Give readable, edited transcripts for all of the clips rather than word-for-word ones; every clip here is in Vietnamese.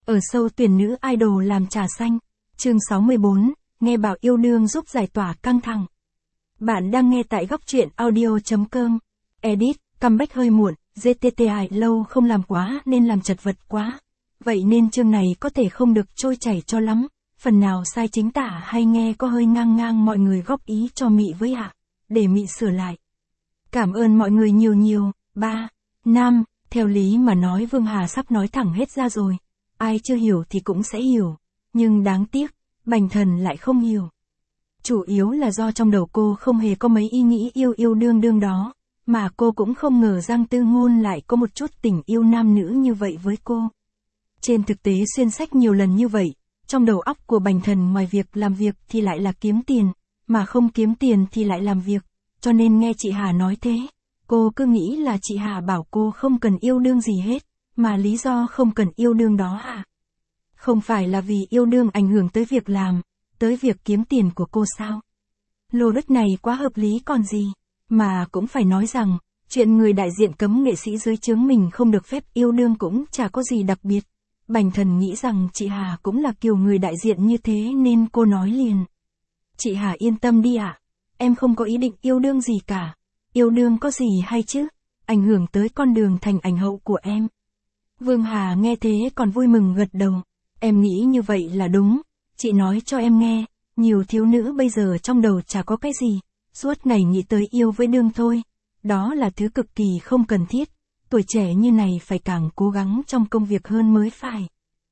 Ở sâu tuyển nữ idol làm trà xanh. Chương 64, nghe bảo yêu đương giúp giải tỏa căng thẳng. Bạn đang nghe tại góc truyện audio.com. Edit, comeback hơi muộn, GTTI lâu không làm quá nên làm chật vật quá. Vậy nên chương này có thể không được trôi chảy cho lắm, phần nào sai chính tả hay nghe có hơi ngang ngang mọi người góp ý cho Mị với ạ, để Mị sửa lại. Cảm ơn mọi người nhiều nhiều. 3. Nam, theo lý mà nói Vương Hà sắp nói thẳng hết ra rồi. Ai chưa hiểu thì cũng sẽ hiểu. Nhưng đáng tiếc, Bành Thần lại không hiểu. Chủ yếu là do trong đầu cô không hề có mấy ý nghĩ yêu đương đó, mà cô cũng không ngờ Giang Tư Ngôn lại có một chút tình yêu nam nữ như vậy với cô. Trên thực tế xuyên sách nhiều lần như vậy, trong đầu óc của Bành Thần ngoài việc làm việc thì lại là kiếm tiền, mà không kiếm tiền thì lại làm việc, cho nên nghe chị Hà nói thế, cô cứ nghĩ là chị Hà bảo cô không cần yêu đương gì hết, mà lý do không cần yêu đương đó à? Không phải là vì yêu đương ảnh hưởng tới việc làm, tới việc kiếm tiền của cô sao? Lô đất này quá hợp lý còn gì, mà cũng phải nói rằng, chuyện người đại diện cấm nghệ sĩ dưới trướng mình không được phép yêu đương cũng chả có gì đặc biệt. Bành Thần nghĩ rằng chị Hà cũng là kiểu người đại diện như thế nên cô nói liền. Chị Hà yên tâm đi ạ, em không có ý định yêu đương gì cả. Yêu đương có gì hay chứ, ảnh hưởng tới con đường thành ảnh hậu của em. Vương Hà nghe thế còn vui mừng gật đầu. Em nghĩ như vậy là đúng, chị nói cho em nghe, nhiều thiếu nữ bây giờ trong đầu chả có cái gì, suốt ngày nghĩ tới yêu với đương thôi. Đó là thứ cực kỳ không cần thiết, tuổi trẻ như này phải càng cố gắng trong công việc hơn mới phải.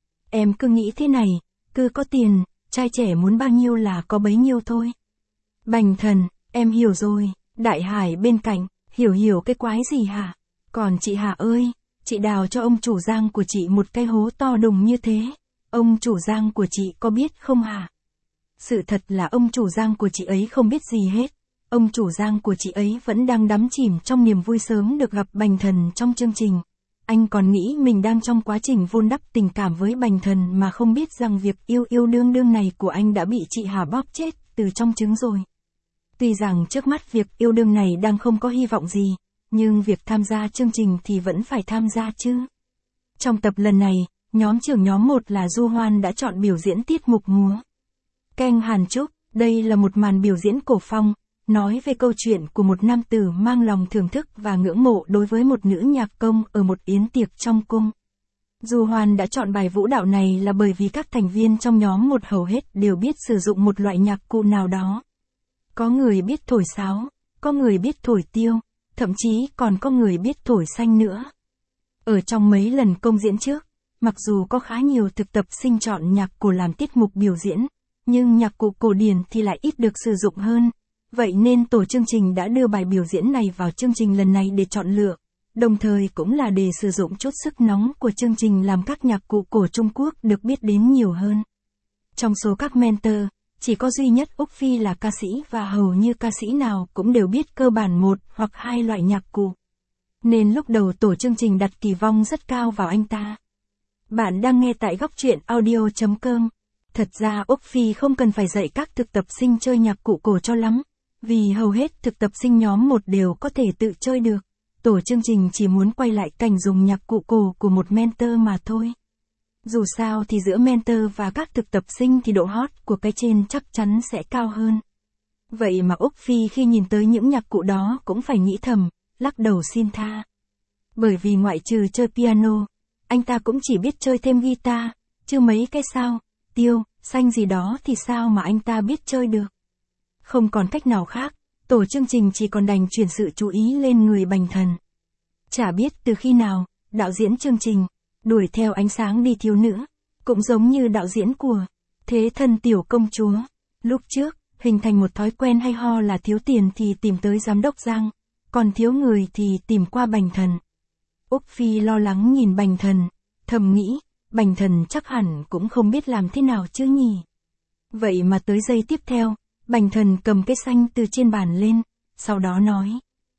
Em cứ nghĩ thế này, cứ có tiền, trai trẻ muốn bao nhiêu là có bấy nhiêu thôi. Bành Thần, em hiểu rồi. Đại Hải bên cạnh, hiểu cái quái gì hả? Còn chị Hà ơi, chị đào cho ông chủ Giang của chị một cái hố to đùng như thế. Ông chủ Giang của chị có biết không hả? Sự thật là ông chủ Giang của chị ấy không biết gì hết. Ông chủ Giang của chị ấy vẫn đang đắm chìm trong niềm vui sớm được gặp Bành Thần trong chương trình. Anh còn nghĩ mình đang trong quá trình vun đắp tình cảm với Bành Thần mà không biết rằng việc yêu đương này của anh đã bị chị Hà bóp chết từ trong trứng rồi. Tuy rằng trước mắt việc yêu đương này đang không có hy vọng gì, nhưng việc tham gia chương trình thì vẫn phải tham gia chứ. Trong tập lần này, nhóm trưởng nhóm 1 là Du Hoan đã chọn biểu diễn tiết mục múa Keng Hàn Trúc. Đây là một màn biểu diễn cổ phong, nói về câu chuyện của một nam tử mang lòng thưởng thức và ngưỡng mộ đối với một nữ nhạc công ở một yến tiệc trong cung. Du Hoan đã chọn bài vũ đạo này là bởi vì các thành viên trong nhóm 1 hầu hết đều biết sử dụng một loại nhạc cụ nào đó. Có người biết thổi sáo, có người biết thổi tiêu, thậm chí còn có người biết thổi xanh nữa. Ở trong mấy lần công diễn trước, mặc dù có khá nhiều thực tập sinh chọn nhạc cổ làm tiết mục biểu diễn, nhưng nhạc cụ cổ điển thì lại ít được sử dụng hơn. Vậy nên tổ chương trình đã đưa bài biểu diễn này vào chương trình lần này để chọn lựa, đồng thời cũng là để sử dụng chút sức nóng của chương trình làm các nhạc cụ cổ Trung Quốc được biết đến nhiều hơn. Trong số các mentor, chỉ có duy nhất Úc Phi là ca sĩ và hầu như ca sĩ nào cũng đều biết cơ bản một hoặc hai loại nhạc cụ. Nên lúc đầu tổ chương trình đặt kỳ vọng rất cao vào anh ta. Bạn đang nghe tại góc truyện audio.com. Thật ra Úc Phi không cần phải dạy các thực tập sinh chơi nhạc cụ cổ cho lắm, vì hầu hết thực tập sinh nhóm 1 đều có thể tự chơi được. Tổ chương trình chỉ muốn quay lại cảnh dùng nhạc cụ cổ của một mentor mà thôi. Dù sao thì giữa mentor và các thực tập sinh thì độ hot của cái trên chắc chắn sẽ cao hơn. Vậy mà Úc Phi khi nhìn tới những nhạc cụ đó cũng phải nghĩ thầm, lắc đầu xin tha. Bởi vì ngoại trừ chơi piano, anh ta cũng chỉ biết chơi thêm guitar, chứ mấy cái sao, tiêu, xanh gì đó thì sao mà anh ta biết chơi được. Không còn cách nào khác, tổ chương trình chỉ còn đành chuyển sự chú ý lên người Bành Thần. Chả biết từ khi nào, đạo diễn chương trình đuổi theo ánh sáng đi thiếu nữ, cũng giống như đạo diễn của Thế Thân Tiểu Công Chúa. Lúc trước, hình thành một thói quen hay ho là thiếu tiền thì tìm tới giám đốc Giang, còn thiếu người thì tìm qua Bành Thần. Úc Phi lo lắng nhìn Bành Thần, thầm nghĩ, Bành Thần chắc hẳn cũng không biết làm thế nào chứ nhỉ. Vậy mà tới giây tiếp theo, Bành Thần cầm cái xanh từ trên bàn lên, sau đó nói.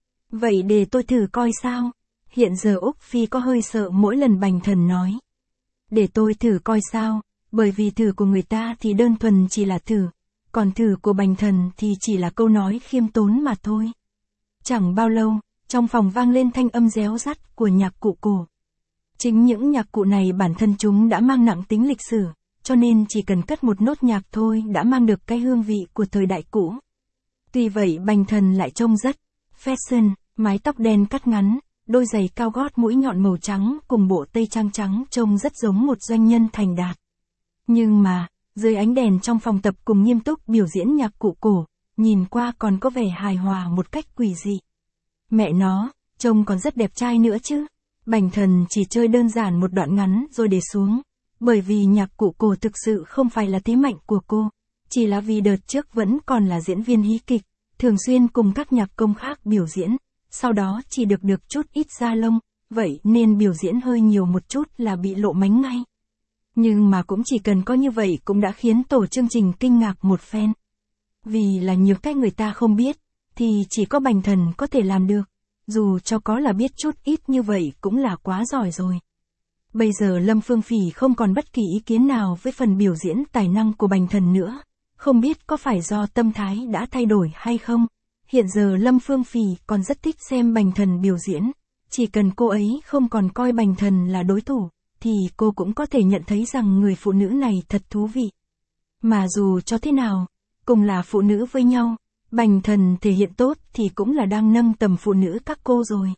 Vậy để tôi thử coi sao. Hiện giờ Úc Phi có hơi sợ mỗi lần Bành Thần nói. Để tôi thử coi sao, bởi vì thử của người ta thì đơn thuần chỉ là thử, còn thử của Bành Thần thì chỉ là câu nói khiêm tốn mà thôi. Chẳng bao lâu, trong phòng vang lên thanh âm réo rắt của nhạc cụ cổ. Chính những nhạc cụ này bản thân chúng đã mang nặng tính lịch sử, cho nên chỉ cần cất một nốt nhạc thôi đã mang được cái hương vị của thời đại cũ. Tuy vậy Bành Thần lại trông rất fashion, mái tóc đen cắt ngắn, đôi giày cao gót mũi nhọn màu trắng cùng bộ tây trang trắng trông rất giống một doanh nhân thành đạt. Nhưng mà, dưới ánh đèn trong phòng tập cùng nghiêm túc biểu diễn nhạc cụ cổ, nhìn qua còn có vẻ hài hòa một cách quỷ dị. Mẹ nó, trông còn rất đẹp trai nữa chứ. Bành Thần chỉ chơi đơn giản một đoạn ngắn rồi để xuống, bởi vì nhạc cụ cổ thực sự không phải là thế mạnh của cô, chỉ là vì đợt trước vẫn còn là diễn viên hí kịch, thường xuyên cùng các nhạc công khác biểu diễn, sau đó chỉ được chút ít da lông, vậy nên biểu diễn hơi nhiều một chút là bị lộ mánh ngay. Nhưng mà cũng chỉ cần có như vậy cũng đã khiến tổ chương trình kinh ngạc một phen. Vì là nhiều cách người ta không biết, thì chỉ có Bành Thần có thể làm được, dù cho có là biết chút ít như vậy cũng là quá giỏi rồi. Bây giờ Lâm Phương Phỉ không còn bất kỳ ý kiến nào với phần biểu diễn tài năng của Bành Thần nữa, không biết có phải do tâm thái đã thay đổi hay không. Hiện giờ Lâm Phương Phỉ còn rất thích xem Bành Thần biểu diễn, chỉ cần cô ấy không còn coi Bành Thần là đối thủ, thì cô cũng có thể nhận thấy rằng người phụ nữ này thật thú vị. Mà dù cho thế nào, cùng là phụ nữ với nhau, Bành Thần thể hiện tốt thì cũng là đang nâng tầm phụ nữ các cô rồi.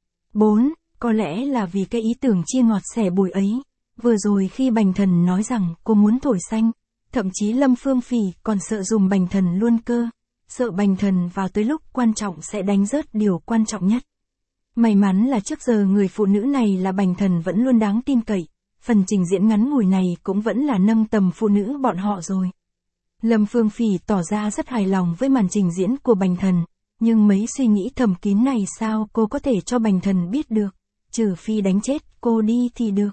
4. Có lẽ là vì cái ý tưởng chia ngọt sẻ bùi ấy, vừa rồi khi Bành Thần nói rằng cô muốn thổi xanh, thậm chí Lâm Phương Phỉ còn sợ dùm Bành Thần luôn cơ, sợ Bành Thần vào tới lúc quan trọng sẽ đánh rớt điều quan trọng nhất. May mắn là trước giờ người phụ nữ này là Bành Thần vẫn luôn đáng tin cậy, phần trình diễn ngắn ngủi này cũng vẫn là nâng tầm phụ nữ bọn họ rồi. Lâm Phương Phỉ tỏ ra rất hài lòng với màn trình diễn của Bành Thần, nhưng mấy suy nghĩ thầm kín này sao cô có thể cho Bành Thần biết được, trừ phi đánh chết cô đi thì được.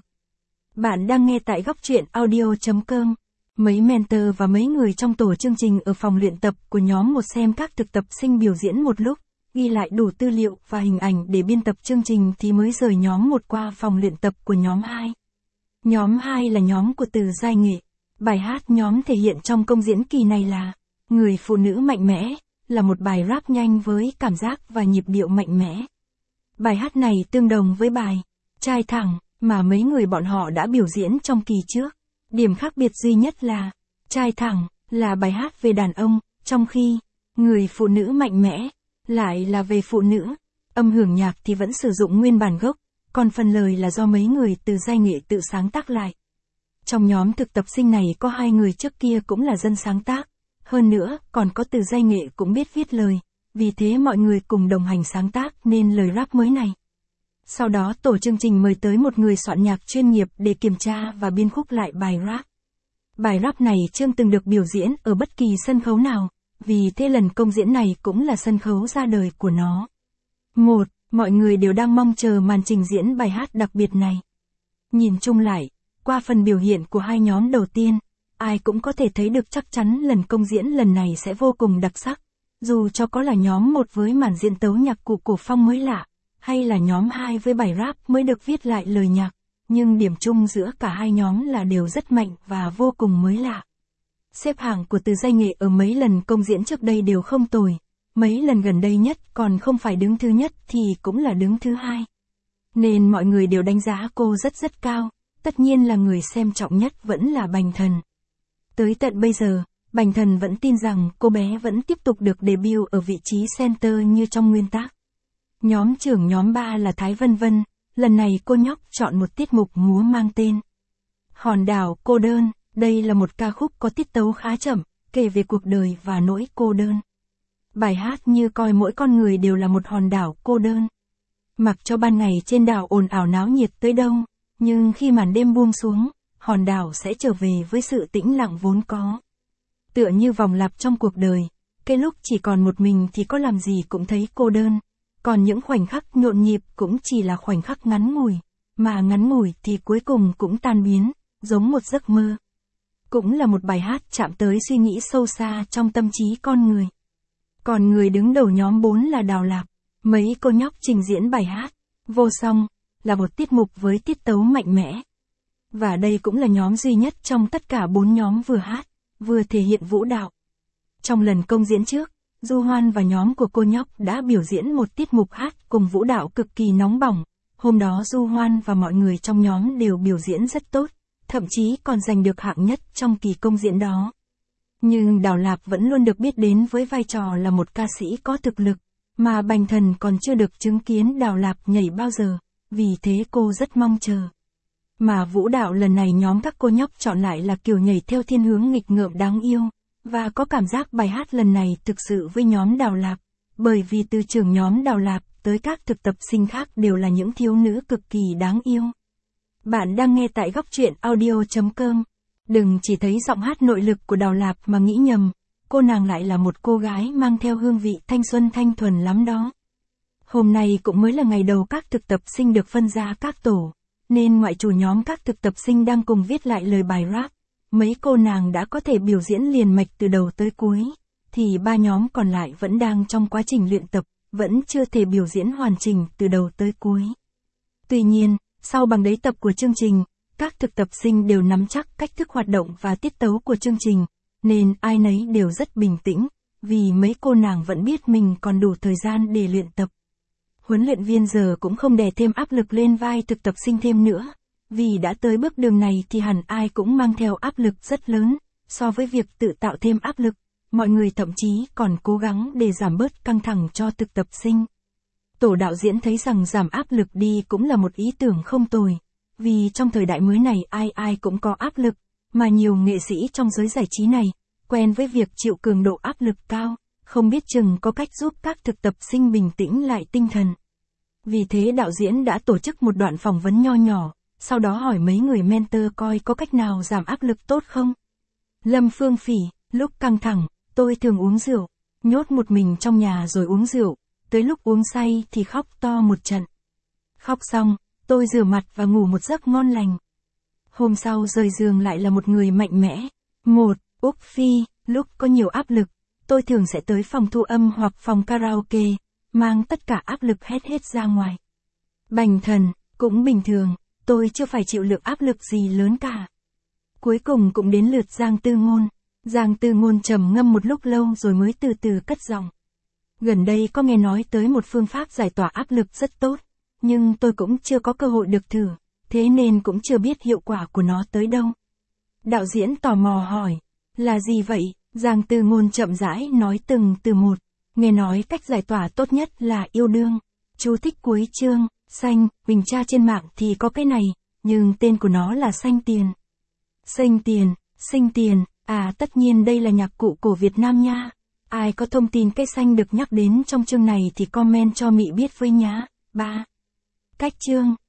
Bạn đang nghe tại góc truyện audio.com. Mấy mentor và mấy người trong tổ chương trình ở phòng luyện tập của nhóm 1 xem các thực tập sinh biểu diễn một lúc, ghi lại đủ tư liệu và hình ảnh để biên tập chương trình thì mới rời nhóm 1 qua phòng luyện tập của nhóm 2. Nhóm 2 là nhóm của Từ Giai Nghệ. Bài hát nhóm thể hiện trong công diễn kỳ này là Người Phụ Nữ Mạnh Mẽ, là một bài rap nhanh với cảm giác và nhịp điệu mạnh mẽ. Bài hát này tương đồng với bài Trai Thẳng mà mấy người bọn họ đã biểu diễn trong kỳ trước. Điểm khác biệt duy nhất là Trai Thẳng là bài hát về đàn ông, trong khi Người Phụ Nữ Mạnh Mẽ lại là về phụ nữ. Âm hưởng nhạc thì vẫn sử dụng nguyên bản gốc, còn phần lời là do mấy người Từ Giai Nghệ tự sáng tác lại. Trong nhóm thực tập sinh này có 2 người trước kia cũng là dân sáng tác, hơn nữa còn có Từ Giai Nghệ cũng biết viết lời, vì thế mọi người cùng đồng hành sáng tác nên lời rap mới này. Sau đó tổ chương trình mời tới một người soạn nhạc chuyên nghiệp để kiểm tra và biên khúc lại bài rap. Bài rap này chưa từng được biểu diễn ở bất kỳ sân khấu nào, vì thế lần công diễn này cũng là sân khấu ra đời của nó. 1. Mọi người đều đang mong chờ màn trình diễn bài hát đặc biệt này. Nhìn chung lại, qua phần biểu hiện của 2 nhóm đầu tiên, ai cũng có thể thấy được chắc chắn lần công diễn lần này sẽ vô cùng đặc sắc, dù cho có là nhóm 1 với màn diễn tấu nhạc cụ cổ phong mới lạ, hay là nhóm 2 với bài rap mới được viết lại lời nhạc, nhưng điểm chung giữa cả 2 nhóm là đều rất mạnh và vô cùng mới lạ. Xếp hạng của Từ Giai Nghệ ở mấy lần công diễn trước đây đều không tồi, mấy lần gần đây nhất còn không phải đứng thứ nhất thì cũng là đứng thứ 2. Nên mọi người đều đánh giá cô rất cao, tất nhiên là người xem trọng nhất vẫn là Bành Thần. Tới tận bây giờ, Bành Thần vẫn tin rằng cô bé vẫn tiếp tục được debut ở vị trí center như trong nguyên tác. Nhóm trưởng nhóm 3 là Thái Vân Vân, lần này cô nhóc chọn một tiết mục múa mang tên Hòn đảo cô đơn. Đây là một ca khúc có tiết tấu khá chậm, kể về cuộc đời và nỗi cô đơn. Bài hát như coi mỗi con người đều là một hòn đảo cô đơn. Mặc cho ban ngày trên đảo ồn ào náo nhiệt tới đâu, nhưng khi màn đêm buông xuống, hòn đảo sẽ trở về với sự tĩnh lặng vốn có. Tựa như vòng lặp trong cuộc đời, cái lúc chỉ còn một mình thì có làm gì cũng thấy cô đơn, còn những khoảnh khắc nhộn nhịp cũng chỉ là khoảnh khắc ngắn ngủi, mà ngắn ngủi thì cuối cùng cũng tan biến, giống một giấc mơ. Cũng là một bài hát chạm tới suy nghĩ sâu xa trong tâm trí con người. Còn người đứng đầu nhóm 4 là Đào Lạp, mấy cô nhóc trình diễn bài hát Vô Song, là một tiết mục với tiết tấu mạnh mẽ. Và đây cũng là nhóm duy nhất trong tất cả 4 nhóm vừa hát, vừa thể hiện vũ đạo. Trong lần công diễn trước, Du Hoan và nhóm của cô nhóc đã biểu diễn một tiết mục hát cùng vũ đạo cực kỳ nóng bỏng, Hôm đó Du Hoan và mọi người trong nhóm đều biểu diễn rất tốt, thậm chí còn giành được hạng nhất trong kỳ công diễn đó. Nhưng Đào Lạp vẫn luôn được biết đến với vai trò là một ca sĩ có thực lực, mà Bành Thần còn chưa được chứng kiến Đào Lạp nhảy bao giờ, vì thế cô rất mong chờ. Mà vũ đạo lần này nhóm các cô nhóc chọn lại là kiểu nhảy theo thiên hướng nghịch ngợm đáng yêu, và có cảm giác bài hát lần này thực sự với nhóm Đào Lạp, bởi vì từ trưởng nhóm Đào Lạp tới các thực tập sinh khác đều là những thiếu nữ cực kỳ đáng yêu. Bạn đang nghe tại góc truyện audio.com. Đừng chỉ thấy giọng hát nội lực của Đào Lạp mà nghĩ nhầm, cô nàng lại là một cô gái mang theo hương vị thanh xuân thanh thuần lắm đó. Hôm nay cũng mới là ngày đầu các thực tập sinh được phân ra các tổ, nên ngoại trù nhóm các thực tập sinh đang cùng viết lại lời bài rap, mấy cô nàng đã có thể biểu diễn liền mạch từ đầu tới cuối, thì ba nhóm còn lại vẫn đang trong quá trình luyện tập, vẫn chưa thể biểu diễn hoàn chỉnh từ đầu tới cuối. Tuy nhiên, sau bằng đấy tập của chương trình, các thực tập sinh đều nắm chắc cách thức hoạt động và tiết tấu của chương trình, nên ai nấy đều rất bình tĩnh, vì mấy cô nàng vẫn biết mình còn đủ thời gian để luyện tập. Huấn luyện viên giờ cũng không đè thêm áp lực lên vai thực tập sinh thêm nữa, vì đã tới bước đường này thì hẳn ai cũng mang theo áp lực rất lớn, so với việc tự tạo thêm áp lực, mọi người thậm chí còn cố gắng để giảm bớt căng thẳng cho thực tập sinh. Tổ đạo diễn thấy rằng giảm áp lực đi cũng là một ý tưởng không tồi, vì trong thời đại mới này ai cũng có áp lực, mà nhiều nghệ sĩ trong giới giải trí này, quen với việc chịu cường độ áp lực cao, không biết chừng có cách giúp các thực tập sinh bình tĩnh lại tinh thần. Vì thế đạo diễn đã tổ chức một đoạn phỏng vấn nho nhỏ, sau đó hỏi mấy người mentor coi có cách nào giảm áp lực tốt không. Lâm Phương Phỉ, lúc căng thẳng, tôi thường uống rượu, nhốt một mình trong nhà rồi uống rượu, tới lúc uống say thì khóc to một trận. Khóc xong, tôi rửa mặt và ngủ một giấc ngon lành. Hôm sau rời giường lại là một người mạnh mẽ. Úc Phi, lúc có nhiều áp lực, tôi thường sẽ tới phòng thu âm hoặc phòng karaoke, mang tất cả áp lực hết ra ngoài. Bành Thần, cũng bình thường, tôi chưa phải chịu lượng áp lực gì lớn cả. Cuối cùng cũng đến lượt Giang Tư Ngôn. Giang Tư Ngôn trầm ngâm một lúc lâu rồi mới từ từ cất giọng. Gần đây có nghe nói tới một phương pháp giải tỏa áp lực rất tốt, nhưng tôi cũng chưa có cơ hội được thử, thế nên cũng chưa biết hiệu quả của nó tới đâu. Đạo diễn tò mò hỏi, là gì vậy? Giang Tư Ngôn chậm rãi nói từng từ một, nghe nói cách giải tỏa tốt nhất là yêu đương. Chú thích cuối chương, xanh, mình tra trên mạng thì có cái này, nhưng tên của nó là xanh tiền. Sinh tiền, à tất nhiên đây là nhạc cụ cổ Việt Nam nha. Ai có thông tin cây xanh được nhắc đến trong chương này thì comment cho Mị biết với nhá. 3. Cách chương.